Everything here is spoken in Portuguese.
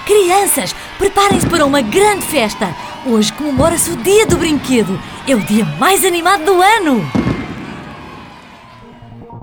Crianças, preparem-se para uma grande festa! Hoje comemora-se o Dia do Brinquedo. É o dia mais animado do ano!